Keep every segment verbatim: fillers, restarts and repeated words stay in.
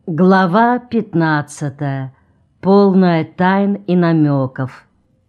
Глава пятнадцатая. Полная тайн и намеков.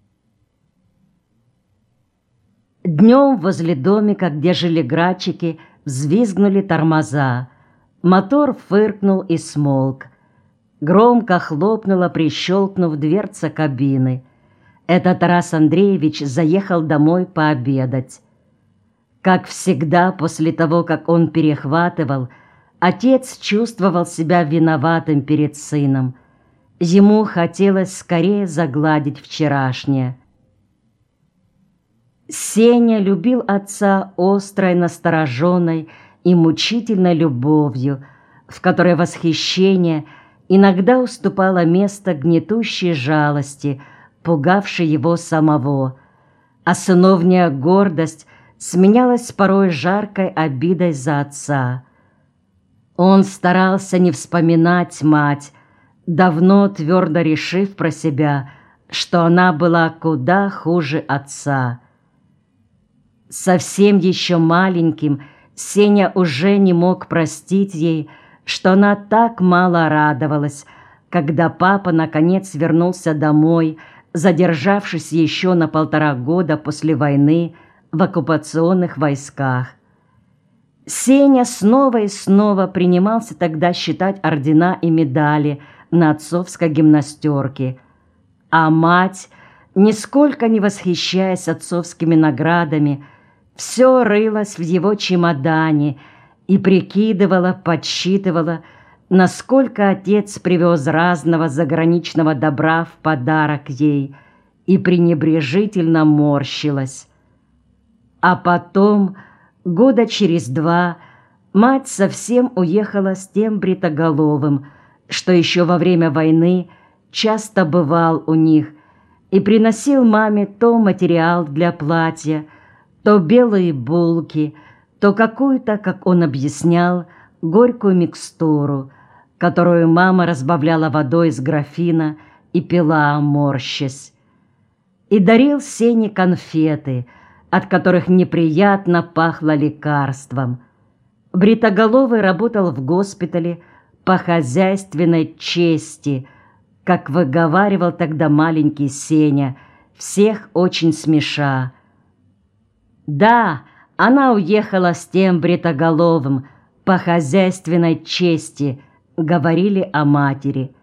Днем возле домика, где жили грачики, взвизгнули тормоза. Мотор фыркнул и смолк. Громко хлопнула, прищелкнув, дверца кабины. Это Тарас Андреевич заехал домой пообедать. Как всегда, после того, как он перехватывал, отец чувствовал себя виноватым перед сыном. Ему хотелось скорее загладить вчерашнее. Сеня любил отца острой, настороженной и мучительной любовью, в которой восхищение иногда уступало место гнетущей жалости, пугавшей его самого, а сыновняя гордость сменялась порой жаркой обидой за отца. Он старался не вспоминать мать, давно твердо решив про себя, что она была куда хуже отца. Совсем еще маленьким Сеня уже не мог простить ей, что она так мало радовалась, когда папа наконец вернулся домой, задержавшись еще на полтора года после войны в оккупационных войсках. Сеня снова и снова принимался тогда считать ордена и медали на отцовской гимнастерке, а мать, нисколько не восхищаясь отцовскими наградами, все рылась в его чемодане и прикидывала, подсчитывала, насколько отец привез разного заграничного добра в подарок ей, и пренебрежительно морщилась. А потом, года через два, мать совсем уехала с тем бритоголовым, что еще во время войны часто бывал у них и приносил маме то материал для платья, то белые булки, то какую-то, как он объяснял, горькую микстуру, которую мама разбавляла водой из графина и пила, морщась. И дарил Сене конфеты, от которых неприятно пахло лекарством. Бритоголовый работал в госпитале по хозяйственной чести, как выговаривал тогда маленький Сеня, всех очень смеша. Да, она уехала с тем бритоголовым по хозяйственной чести, говорили о матери.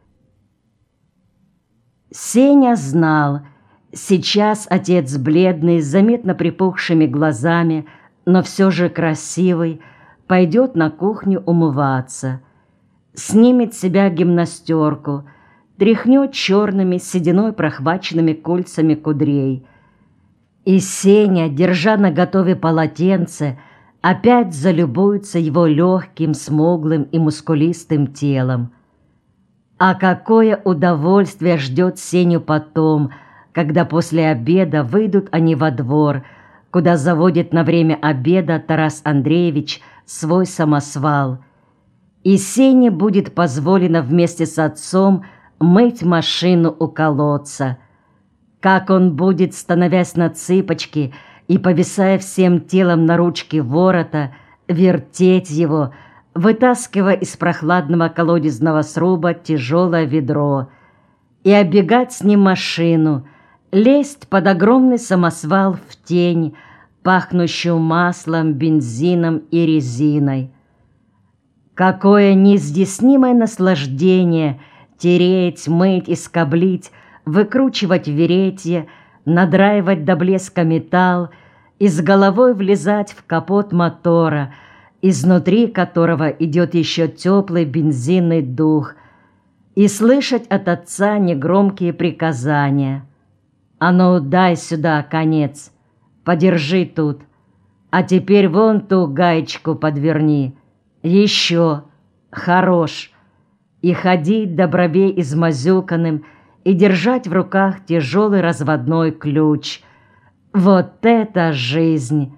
Сеня знал, сейчас отец бледный, с заметно припухшими глазами, но все же красивый, пойдет на кухню умываться, снимет с себя гимнастерку, тряхнет черными сединой прохваченными кольцами кудрей. И Сеня, держа наготове полотенце, опять залюбуется его легким, смуглым и мускулистым телом. А какое удовольствие ждет Сеню потом, когда после обеда выйдут они во двор, куда заводит на время обеда Тарас Андреевич свой самосвал. И Сене будет позволено вместе с отцом мыть машину у колодца. Как он будет, становясь на цыпочки и повисая всем телом на ручке ворота, вертеть его, вытаскивая из прохладного колодезного сруба тяжелое ведро, и оббегать с ним машину, лезть под огромный самосвал в тень, пахнущую маслом, бензином и резиной. Какое неизъяснимое наслаждение тереть, мыть и скоблить, выкручивать веретье, надраивать до блеска металл и с головой влезать в капот мотора, изнутри которого идет еще теплый бензинный дух, и слышать от отца негромкие приказания. «А ну, дай сюда конец, подержи тут, а теперь вон ту гаечку подверни, еще, хорош», и ходить до бровей измазюканным и держать в руках тяжелый разводной ключ. Вот это жизнь!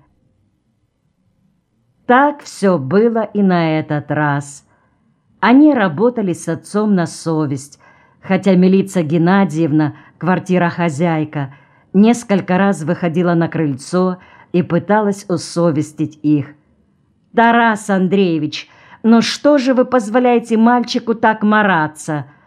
Так все было и на этот раз. Они работали с отцом на совесть, хотя Милица Геннадьевна, квартирохозяйка, несколько раз выходила на крыльцо и пыталась усовестить их. «Тарас Андреевич, «Но что же вы позволяете мальчику так мараться?»